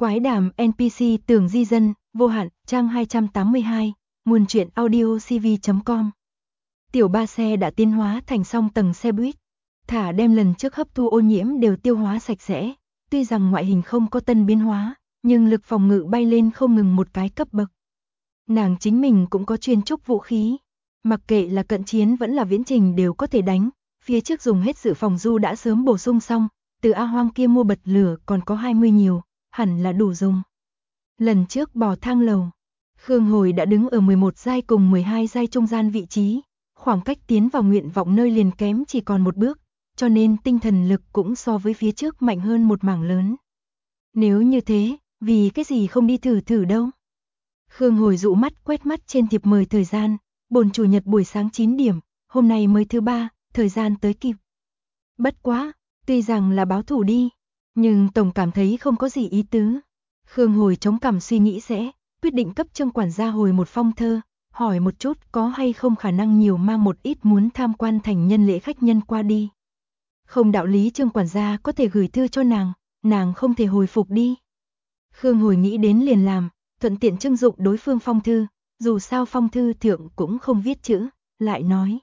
Quái đàm NPC Tường Di Dân, vô hạn, trang 282, nguồn truyện audio cv.com. Tiểu ba xe đã tiến hóa thành song tầng xe buýt, thả đem lần trước hấp thu ô nhiễm đều tiêu hóa sạch sẽ, tuy rằng ngoại hình không có tân biến hóa, nhưng lực phòng ngự bay lên không ngừng một cái cấp bậc. Nàng chính mình cũng có chuyên trúc vũ khí, mặc kệ là cận chiến vẫn là viễn trình đều có thể đánh, phía trước dùng hết sự phòng du đã sớm bổ sung xong, từ A Hoang kia mua bật lửa còn có 20 nhiều, hẳn là đủ dùng. Lần trước bò thang lầu, Khương Hồi đã đứng ở 11 giai cùng 12 giai trung gian vị trí, khoảng cách tiến vào nguyện vọng nơi liền kém chỉ còn một bước, cho nên tinh thần lực cũng so với phía trước mạnh hơn một mảng lớn. Nếu như thế, vì cái gì không đi thử thử đâu? Khương Hồi dụ mắt quét mắt trên thiệp mời thời gian, bồn chủ nhật buổi sáng 9 điểm, hôm nay mới thứ ba, thời gian tới kịp. Bất quá, tuy rằng là báo thủ đi, nhưng tổng cảm thấy không có gì ý tứ. Khương Hồi chống cằm suy nghĩ sẽ, quyết định cấp Trương quản gia hồi một phong thơ, hỏi một chút có hay không khả năng nhiều mang một ít muốn tham quan thành nhân lễ khách nhân qua đi. Không đạo lý Trương quản gia có thể gửi thư cho nàng không thể hồi phục đi. Khương Hồi nghĩ đến liền làm, thuận tiện trưng dụng đối phương phong thư, dù sao phong thư thượng cũng không viết chữ, lại nói.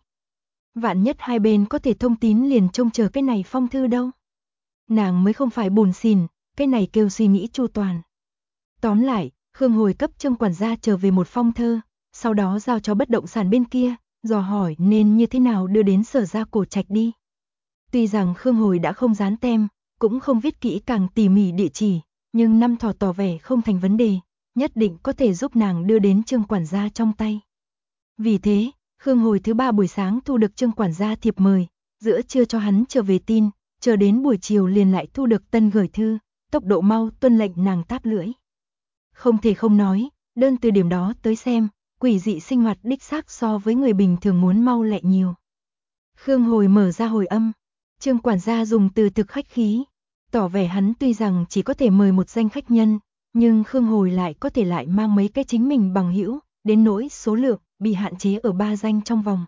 Vạn nhất hai bên có thể thông tín liền trông chờ cái này phong thư đâu. Nàng mới không phải buồn xỉn, cái này kêu suy nghĩ chu toàn. Tóm lại, Khương Hồi cấp Trương quản gia trở về một phong thơ, sau đó giao cho bất động sản bên kia, dò hỏi nên như thế nào đưa đến Sở Gia Cổ Trạch đi. Tuy rằng Khương Hồi đã không dán tem, cũng không viết kỹ càng tỉ mỉ địa chỉ, nhưng năm thỏ tỏ vẻ không thành vấn đề, nhất định có thể giúp nàng đưa đến Trương quản gia trong tay. Vì thế, Khương Hồi thứ ba buổi sáng thu được Trương quản gia thiệp mời, giữa trưa cho hắn trở về tin, chờ đến buổi chiều liền lại thu được tân gửi thư, tốc độ mau tuân lệnh nàng táp lưỡi. Không thể không nói, đơn từ điểm đó tới xem, quỷ dị sinh hoạt đích xác so với người bình thường muốn mau lẹ nhiều. Khương Hồi mở ra hồi âm, Trương quản gia dùng từ thực khách khí, tỏ vẻ hắn tuy rằng chỉ có thể mời một danh khách nhân, nhưng Khương Hồi lại có thể lại mang mấy cái chính mình bằng hữu, đến nỗi số lượng bị hạn chế ở 3 danh trong vòng.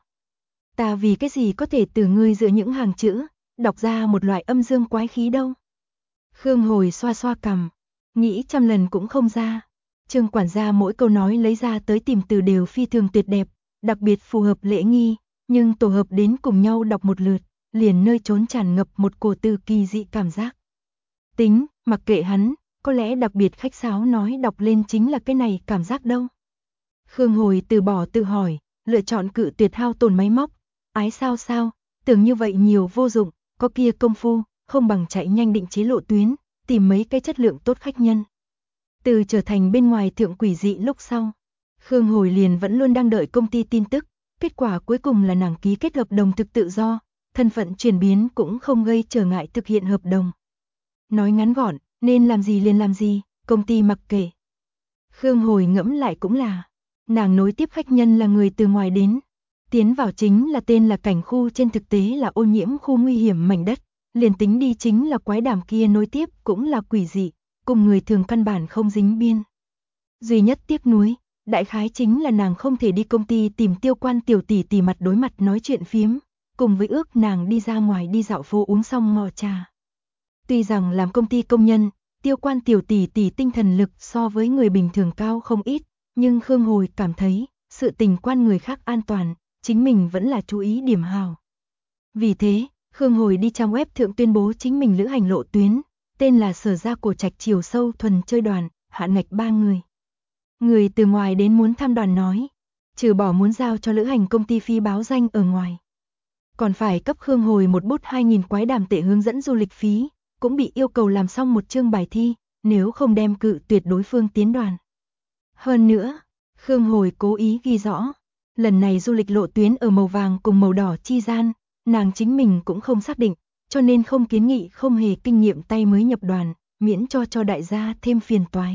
Ta vì cái gì có thể từ ngươi giữa những hàng chữ, đọc ra một loại âm dương quái khí đâu. Khương Hồi xoa xoa cằm, nghĩ trăm lần cũng không ra. Trương quản gia mỗi câu nói lấy ra tới tìm từ đều phi thường tuyệt đẹp, đặc biệt phù hợp lễ nghi, nhưng tổ hợp đến cùng nhau đọc một lượt, liền nơi trốn tràn ngập một cổ từ kỳ dị cảm giác. Tính, mặc kệ hắn, có lẽ đặc biệt khách sáo nói đọc lên chính là cái này cảm giác đâu. Khương Hồi từ bỏ tự hỏi, lựa chọn cự tuyệt hao tổn máy móc, ái sao, tưởng như vậy nhiều vô dụng, có kia công phu, không bằng chạy nhanh định chế lộ tuyến, tìm mấy cái chất lượng tốt khách nhân. Từ trở thành bên ngoài thượng quỷ dị lúc sau, Khương Hồi liền vẫn luôn đang đợi công ty tin tức, kết quả cuối cùng là nàng ký kết hợp đồng thực tự do, thân phận chuyển biến cũng không gây trở ngại thực hiện hợp đồng. Nói ngắn gọn, nên làm gì liền làm gì, công ty mặc kệ. Khương Hồi ngẫm lại cũng là, nàng nối tiếp khách nhân là người từ ngoài đến, tiến vào chính là tên là cảnh khu, trên thực tế là ô nhiễm khu nguy hiểm mảnh đất, liền tính đi chính là quái đàm kia nối tiếp cũng là quỷ dị, cùng người thường căn bản không dính biên. Duy nhất tiếc nuối, đại khái chính là nàng không thể đi công ty tìm Tiêu Quan tiểu tỷ tỷ mặt đối mặt nói chuyện phiếm, cùng với ước nàng đi ra ngoài đi dạo phố uống xong ngọ trà. Tuy rằng làm công ty công nhân, Tiêu Quan tiểu tỷ tỷ tinh thần lực so với người bình thường cao không ít, nhưng Khương Hồi cảm thấy, sự tình quan người khác an toàn, chính mình vẫn là chú ý điểm hào. Vì thế, Khương Hồi đi trang web thượng tuyên bố chính mình lữ hành lộ tuyến, tên là Sở Gia Cổ Trạch chiều sâu thuần chơi đoàn, hạn ngạch 3 người. Người từ ngoài đến muốn tham đoàn nói, trừ bỏ muốn giao cho lữ hành công ty phí báo danh ở ngoài, còn phải cấp Khương Hồi một bút 2.000 quái đàm tệ hướng dẫn du lịch phí, cũng bị yêu cầu làm xong một chương bài thi, nếu không đem cự tuyệt đối phương tiến đoàn. Hơn nữa, Khương Hồi cố ý ghi rõ, lần này du lịch lộ tuyến ở màu vàng cùng màu đỏ chi gian, nàng chính mình cũng không xác định, cho nên không kiến nghị không hề kinh nghiệm tay mới nhập đoàn, miễn cho đại gia thêm phiền toái.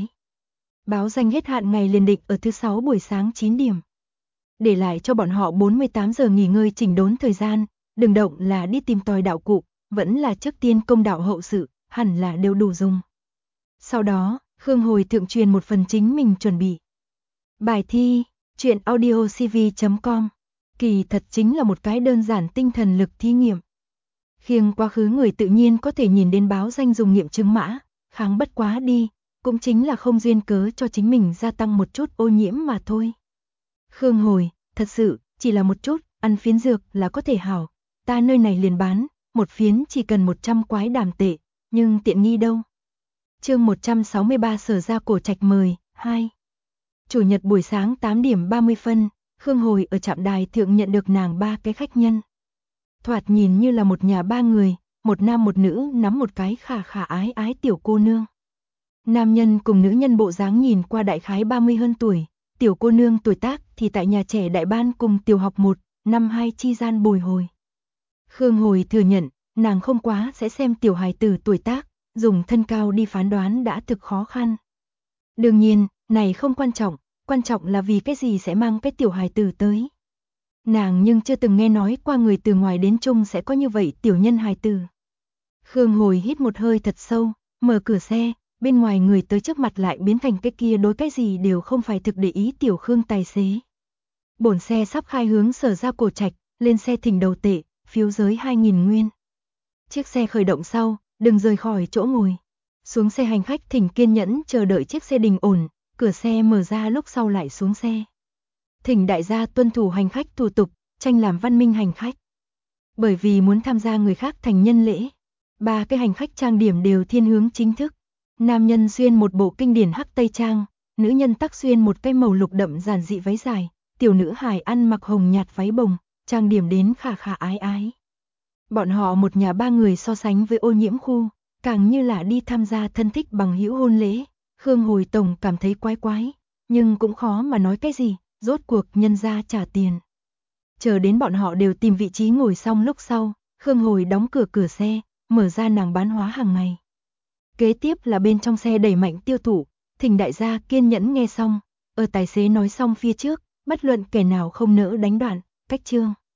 Báo danh hết hạn ngày liền định ở thứ 6 buổi sáng 9 điểm. Để lại cho bọn họ 48 giờ nghỉ ngơi chỉnh đốn thời gian, đừng động là đi tìm tòi đạo cụ, vẫn là trước tiên công đạo hậu sự, hẳn là đều đủ dùng. Sau đó, Khương Hồi thượng truyền một phần chính mình chuẩn bị. Bài thi, truyện audio cv.com, kỳ thật chính là một cái đơn giản tinh thần lực thí nghiệm. Khiêng quá khứ người tự nhiên có thể nhìn đến báo danh dùng nghiệm chứng mã, kháng bất quá đi, cũng chính là không duyên cớ cho chính mình gia tăng một chút ô nhiễm mà thôi. Khương Hồi, thật sự, chỉ là một chút, ăn phiến dược là có thể hảo, ta nơi này liền bán, một phiến chỉ cần 100 quái đàm tệ, nhưng tiện nghi đâu. Chương 163 Sở Ra Cổ Trạch mời, 2. Chủ nhật buổi sáng 8 điểm 30 phân, Khương Hồi ở trạm đài thượng nhận được nàng 3 cái khách nhân. Thoạt nhìn như là một nhà 3 người, một nam một nữ nắm một cái khả khả ái ái tiểu cô nương. Nam nhân cùng nữ nhân bộ dáng nhìn qua đại khái 30 hơn tuổi, tiểu cô nương tuổi tác thì tại nhà trẻ đại ban cùng tiểu học 1, năm 2 chi gian bồi hồi. Khương Hồi thừa nhận, nàng không quá sẽ xem tiểu hài tử tuổi tác, dùng thân cao đi phán đoán đã thực khó khăn. Đương nhiên, này không quan trọng là vì cái gì sẽ mang cái tiểu hài tử tới. Nàng nhưng chưa từng nghe nói qua người từ ngoài đến chung sẽ có như vậy tiểu nhân hài tử. Khương Hồi hít một hơi thật sâu, mở cửa xe, bên ngoài người tới trước mặt lại biến thành cái kia đối cái gì đều không phải thực để ý tiểu Khương tài xế. Bổn xe sắp khai hướng Sở Ra Cổ Trạch, lên xe thỉnh đầu tệ, phiếu giới 2.000 nguyên. Chiếc xe khởi động sau, đừng rời khỏi chỗ ngồi. Xuống xe hành khách thỉnh kiên nhẫn chờ đợi chiếc xe đình ổn, cửa xe mở ra lúc sau lại xuống xe. Thỉnh đại gia tuân thủ hành khách thủ tục, tranh làm văn minh hành khách. Bởi vì muốn tham gia người khác thành nhân lễ, 3 cái hành khách trang điểm đều thiên hướng chính thức. Nam nhân xuyên một bộ kinh điển hắc tây trang, nữ nhân tắc xuyên một cái màu lục đậm giản dị váy dài, tiểu nữ hài ăn mặc hồng nhạt váy bồng, trang điểm đến khả khả ái ái. Bọn họ một nhà 3 người so sánh với ô nhiễm khu, càng như là đi tham gia thân thích bằng hữu hôn lễ. Khương Hồi tổng cảm thấy quái quái, nhưng cũng khó mà nói cái gì, rốt cuộc nhân gia trả tiền. Chờ đến bọn họ đều tìm vị trí ngồi xong lúc sau, Khương Hồi đóng cửa xe, mở ra nàng bán hóa hàng ngày. Kế tiếp là bên trong xe đẩy mạnh tiêu thụ, thỉnh đại gia kiên nhẫn nghe xong, ở tài xế nói xong phía trước, bất luận kẻ nào không nỡ đánh đoạn, cách chương.